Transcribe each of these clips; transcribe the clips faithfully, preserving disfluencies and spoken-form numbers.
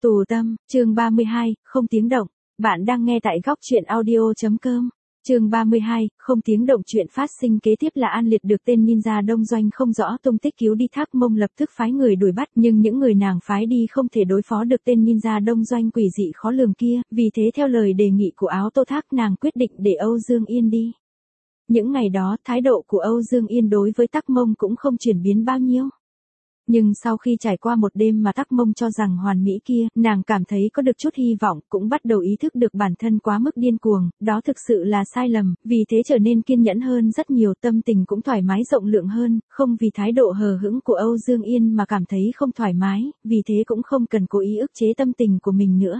Tù tâm, chương ba mươi hai, không tiếng động. Bạn đang nghe tại góc truyện audio.com. Chương ba mươi hai, không tiếng động. Chuyện phát sinh kế tiếp là An Liệt được tên ninja đông doanh không rõ tung tích cứu đi. Thác Mông lập tức phái người đuổi bắt, nhưng những người nàng phái đi không thể đối phó được tên ninja đông doanh quỷ dị khó lường kia, vì thế theo lời đề nghị của Áo Tô Thác, nàng quyết định để Âu Dương Yên đi. Những ngày đó, thái độ của Âu Dương Yên đối với Tắc Mông cũng không chuyển biến bao nhiêu. Nhưng sau khi trải qua một đêm mà Tắc Mông cho rằng hoàn mỹ kia, nàng cảm thấy có được chút hy vọng, cũng bắt đầu ý thức được bản thân quá mức điên cuồng, đó thực sự là sai lầm, vì thế trở nên kiên nhẫn hơn rất nhiều, tâm tình cũng thoải mái rộng lượng hơn, không vì thái độ hờ hững của Âu Dương Yên mà cảm thấy không thoải mái, vì thế cũng không cần cố ý ức chế tâm tình của mình nữa.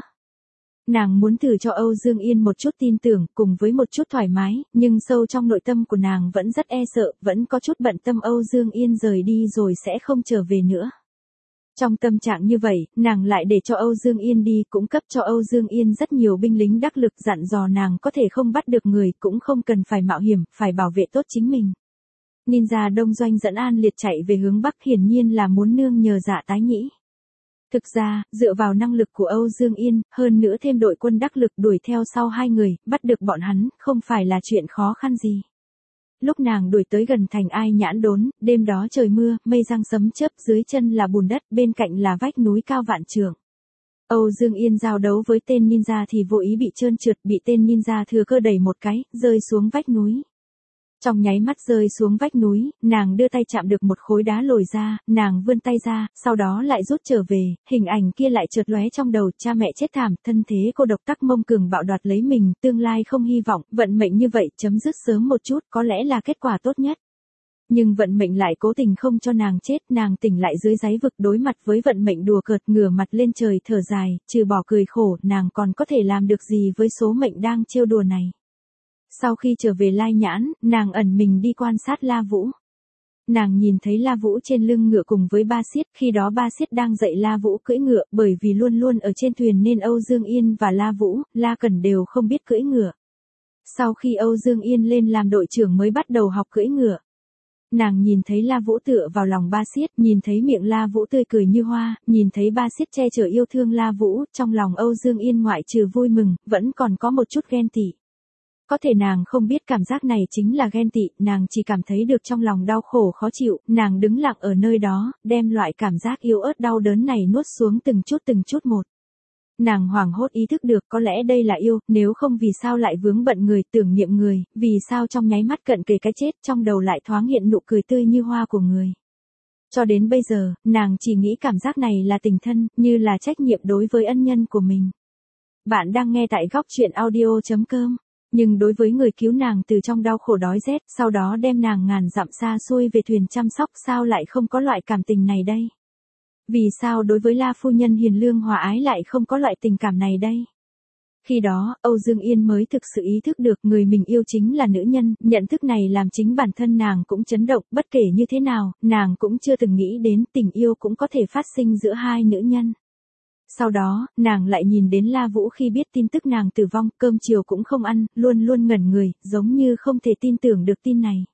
Nàng muốn thử cho Âu Dương Yên một chút tin tưởng, cùng với một chút thoải mái, nhưng sâu trong nội tâm của nàng vẫn rất e sợ, vẫn có chút bận tâm Âu Dương Yên rời đi rồi sẽ không trở về nữa. Trong tâm trạng như vậy, nàng lại để cho Âu Dương Yên đi, cũng cấp cho Âu Dương Yên rất nhiều binh lính đắc lực, dặn dò nàng có thể không bắt được người, cũng không cần phải mạo hiểm, phải bảo vệ tốt chính mình. Ninja đông doanh dẫn An Liệt chạy về hướng Bắc, hiển nhiên là muốn nương nhờ Dạ Tái Nhĩ. Thực ra, dựa vào năng lực của Âu Dương Yên, hơn nữa thêm đội quân đắc lực đuổi theo sau hai người, bắt được bọn hắn, không phải là chuyện khó khăn gì. Lúc nàng đuổi tới gần thành Ai Nhãn Đốn, đêm đó trời mưa, mây giăng sấm chớp, dưới chân là bùn đất, bên cạnh là vách núi cao vạn trượng. Âu Dương Yên giao đấu với tên ninja thì vô ý bị trơn trượt, bị tên ninja thừa cơ đẩy một cái, rơi xuống vách núi. Trong nháy mắt rơi xuống vách núi, nàng đưa tay chạm được một khối đá lồi ra, nàng vươn tay ra, sau đó lại rút trở về, hình ảnh kia lại chợt lóe trong đầu, cha mẹ chết thảm, thân thế cô độc, Tắc Mông cường bạo đoạt lấy mình, tương lai không hy vọng, vận mệnh như vậy, chấm dứt sớm một chút, có lẽ là kết quả tốt nhất. Nhưng vận mệnh lại cố tình không cho nàng chết, nàng tỉnh lại dưới đáy vực, đối mặt với vận mệnh đùa cợt, ngửa mặt lên trời thở dài, trừ bỏ cười khổ, nàng còn có thể làm được gì với số mệnh đang trêu đùa này. Sau khi trở về Lai Nhãn, nàng ẩn mình đi quan sát La Vũ. Nàng nhìn thấy La Vũ trên lưng ngựa cùng với Ba Siết, khi đó Ba Siết đang dạy La Vũ cưỡi ngựa, bởi vì luôn luôn ở trên thuyền nên Âu Dương Yên và La Vũ, La Cẩn đều không biết cưỡi ngựa. Sau khi Âu Dương Yên lên làm đội trưởng mới bắt đầu học cưỡi ngựa. Nàng nhìn thấy La Vũ tựa vào lòng Ba Siết, nhìn thấy miệng La Vũ tươi cười như hoa, nhìn thấy Ba Siết che chở yêu thương La Vũ, trong lòng Âu Dương Yên ngoại trừ vui mừng, vẫn còn có một chút ghen tị. Có thể nàng không biết cảm giác này chính là ghen tị, nàng chỉ cảm thấy được trong lòng đau khổ khó chịu, nàng đứng lặng ở nơi đó, đem loại cảm giác yếu ớt đau đớn này nuốt xuống từng chút từng chút một. Nàng hoảng hốt ý thức được có lẽ đây là yêu, nếu không vì sao lại vướng bận người, tưởng niệm người, vì sao trong nháy mắt cận kề cái chết, trong đầu lại thoáng hiện nụ cười tươi như hoa của người. Cho đến bây giờ, nàng chỉ nghĩ cảm giác này là tình thân, như là trách nhiệm đối với ân nhân của mình. Bạn đang nghe tại góc truyện audio.com. Nhưng đối với người cứu nàng từ trong đau khổ đói rét, sau đó đem nàng ngàn dặm xa xôi về thuyền chăm sóc, sao lại không có loại cảm tình này đây? Vì sao đối với La phu nhân hiền lương hòa ái lại không có loại tình cảm này đây? Khi đó, Âu Dương Yên mới thực sự ý thức được người mình yêu chính là nữ nhân, nhận thức này làm chính bản thân nàng cũng chấn động, bất kể như thế nào, nàng cũng chưa từng nghĩ đến tình yêu cũng có thể phát sinh giữa hai nữ nhân. Sau đó, nàng lại nhìn đến La Vũ khi biết tin tức nàng tử vong, cơm chiều cũng không ăn, luôn luôn ngẩn người, giống như không thể tin tưởng được tin này.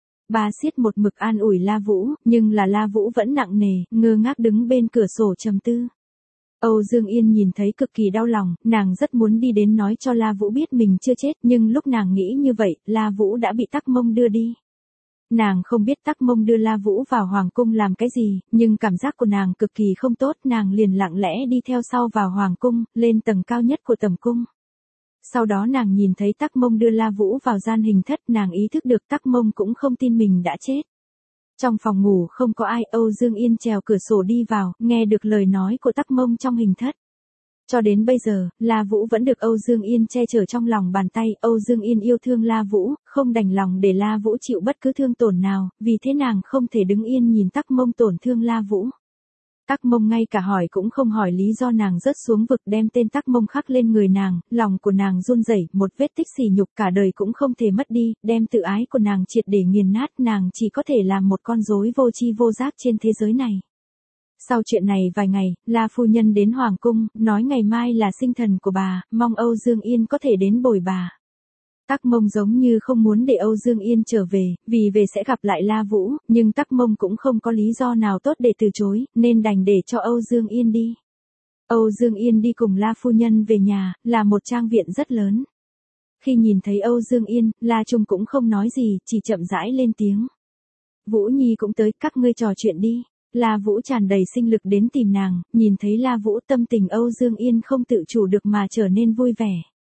Ba Siết một mực an ủi La Vũ, nhưng là La Vũ vẫn nặng nề, ngơ ngác đứng bên cửa sổ trầm tư. Âu Dương Yên nhìn thấy cực kỳ đau lòng, nàng rất muốn đi đến nói cho La Vũ biết mình chưa chết, nhưng lúc nàng nghĩ như vậy, La Vũ đã bị Tắc Mông đưa đi. Nàng không biết Tắc Mông đưa La Vũ vào hoàng cung làm cái gì, nhưng cảm giác của nàng cực kỳ không tốt, nàng liền lặng lẽ đi theo sau vào hoàng cung, lên tầng cao nhất của tầm cung. Sau đó nàng nhìn thấy Tắc Mông đưa La Vũ vào gian hình thất, nàng ý thức được Tắc Mông cũng không tin mình đã chết. Trong phòng ngủ không có ai, Âu Dương Yên trèo cửa sổ đi vào, nghe được lời nói của Tắc Mông trong hình thất. Cho đến bây giờ, La Vũ vẫn được Âu Dương Yên che chở trong lòng bàn tay, Âu Dương Yên yêu thương La Vũ, không đành lòng để La Vũ chịu bất cứ thương tổn nào, vì thế nàng không thể đứng yên nhìn Tắc Mông tổn thương La Vũ. Tắc Mông ngay cả hỏi cũng không hỏi lý do, nàng rớt xuống vực đem tên Tắc Mông khắc lên người nàng, lòng của nàng run rẩy, một vết tích sỉ nhục cả đời cũng không thể mất đi, đem tự ái của nàng triệt để nghiền nát, nàng chỉ có thể làm một con rối vô tri vô giác trên thế giới này. Sau chuyện này vài ngày, La phu nhân đến hoàng cung, nói ngày mai là sinh thần của bà, mong Âu Dương Yên có thể đến bồi bà. Tắc Mông giống như không muốn để Âu Dương Yên trở về, vì về sẽ gặp lại La Vũ, nhưng Tắc Mông cũng không có lý do nào tốt để từ chối, nên đành để cho Âu Dương Yên đi. Âu Dương Yên đi cùng La phu nhân về nhà, là một trang viện rất lớn. Khi nhìn thấy Âu Dương Yên, La Trung cũng không nói gì, chỉ chậm rãi lên tiếng. Vũ Nhi cũng tới, các ngươi trò chuyện đi. La Vũ tràn đầy sinh lực đến tìm nàng, nhìn thấy La Vũ tâm tình Âu Dương Yên không tự chủ được mà trở nên vui vẻ.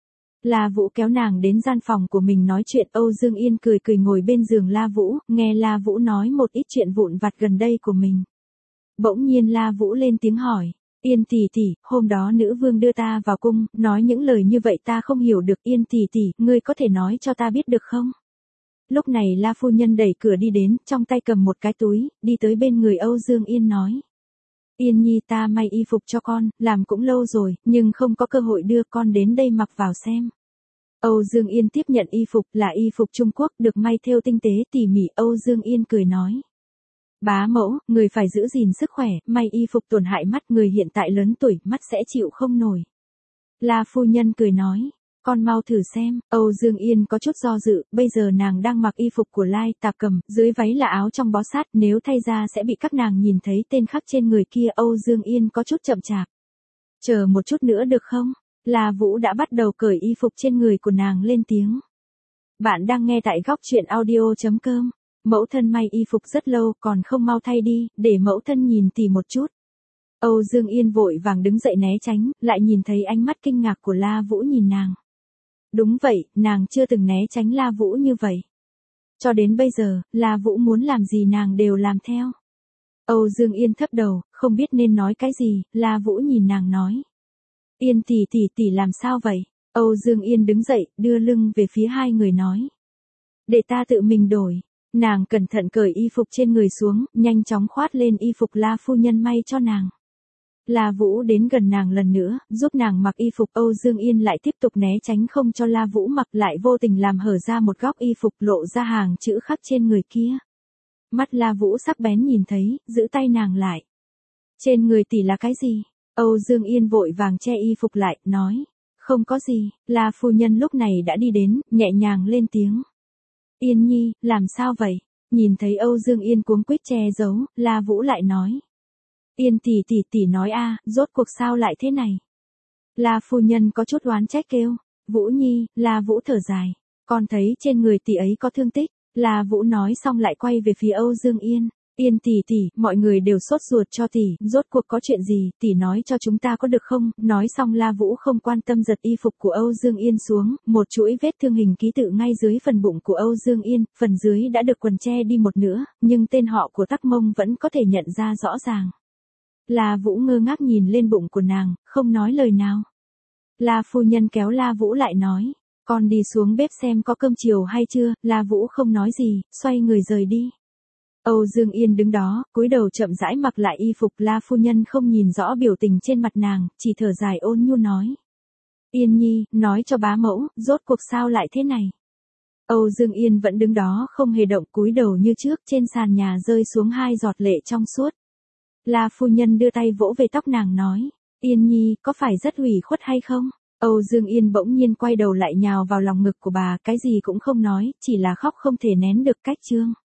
La Vũ kéo nàng đến gian phòng của mình nói chuyện, Âu Dương Yên cười cười ngồi bên giường La Vũ, nghe La Vũ nói một ít chuyện vụn vặt gần đây của mình. Bỗng nhiên La Vũ lên tiếng hỏi, Yên tỷ tỷ, hôm đó nữ vương đưa ta vào cung, nói những lời như vậy ta không hiểu được, Yên tỷ tỷ, ngươi có thể nói cho ta biết được không? Lúc này La phu nhân đẩy cửa đi đến, trong tay cầm một cái túi, đi tới bên người Âu Dương Yên nói. Yên Nhi, ta may y phục cho con, làm cũng lâu rồi, nhưng không có cơ hội đưa con đến đây mặc vào xem. Âu Dương Yên tiếp nhận y phục, là y phục Trung Quốc, được may thêu tinh tế tỉ mỉ. Âu Dương Yên cười nói. Bá mẫu, người phải giữ gìn sức khỏe, may y phục tổn hại mắt, người hiện tại lớn tuổi, mắt sẽ chịu không nổi. La phu nhân cười nói. Con mau thử xem. Âu Dương Yên có chút do dự, bây giờ nàng đang mặc y phục của Lai Tạp Cầm, dưới váy là áo trong bó sát, nếu thay ra sẽ bị các nàng nhìn thấy tên khắc trên người kia. Âu Dương Yên có chút chậm chạp. Chờ một chút nữa được không? La Vũ đã bắt đầu cởi y phục trên người của nàng lên tiếng. Bạn đang nghe tại góc truyện audio chấm com. Mẫu thân may y phục rất lâu, còn không mau thay đi, để mẫu thân nhìn tỉ một chút. Âu Dương Yên vội vàng đứng dậy né tránh, lại nhìn thấy ánh mắt kinh ngạc của La Vũ nhìn nàng. Đúng vậy, nàng chưa từng né tránh La Vũ như vậy. Cho đến bây giờ, La Vũ muốn làm gì nàng đều làm theo. Âu Dương Yên thấp đầu, không biết nên nói cái gì. La Vũ nhìn nàng nói. Yên tỷ tỷ tỷ làm sao vậy? Âu Dương Yên đứng dậy, đưa lưng về phía hai người nói. Để ta tự mình đổi. Nàng cẩn thận cởi y phục trên người xuống, nhanh chóng khoát lên y phục La phu nhân may cho nàng. La Vũ đến gần nàng lần nữa, giúp nàng mặc y phục. Âu Dương Yên lại tiếp tục né tránh không cho La Vũ mặc, lại vô tình làm hở ra một góc y phục, lộ ra hàng chữ khắc trên người kia. Mắt La Vũ sắc bén nhìn thấy, giữ tay nàng lại. Trên người tỷ là cái gì? Âu Dương Yên vội vàng che y phục lại, nói. Không có gì. La phu nhân lúc này đã đi đến, nhẹ nhàng lên tiếng. Yên Nhi, làm sao vậy? Nhìn thấy Âu Dương Yên cuống quýt che giấu, La Vũ lại nói. Yên tỷ tỷ tỷ nói a, rốt cuộc sao lại thế này? La phu nhân có chút oán trách kêu. Vũ Nhi, La Vũ thở dài. Con thấy trên người tỷ ấy có thương tích. La Vũ nói xong lại quay về phía Âu Dương Yên. Yên tỷ tỷ, mọi người đều sốt ruột cho tỷ, rốt cuộc có chuyện gì, tỷ nói cho chúng ta có được không? Nói xong La Vũ không quan tâm giật y phục của Âu Dương Yên xuống, một chuỗi vết thương hình ký tự ngay dưới phần bụng của Âu Dương Yên, phần dưới đã được quần che đi một nửa, nhưng tên họ của Tắc Mông vẫn có thể nhận ra rõ ràng. La Vũ ngơ ngác nhìn lên bụng của nàng, không nói lời nào. La phu nhân kéo La Vũ lại nói, con đi xuống bếp xem có cơm chiều hay chưa. La Vũ không nói gì, xoay người rời đi. Âu Dương Yên đứng đó, cúi đầu chậm rãi mặc lại y phục. La phu nhân không nhìn rõ biểu tình trên mặt nàng, chỉ thở dài ôn nhu nói. Yên Nhi, nói cho bá mẫu, rốt cuộc sao lại thế này? Âu Dương Yên vẫn đứng đó không hề động, cúi đầu như trước, trên sàn nhà rơi xuống hai giọt lệ trong suốt. La phu nhân đưa tay vỗ về tóc nàng nói. Yên Nhi, có phải rất ủy khuất hay không? Âu Dương Yên bỗng nhiên quay đầu lại nhào vào lòng ngực của bà, cái gì cũng không nói, chỉ là khóc không thể nén được cách trương.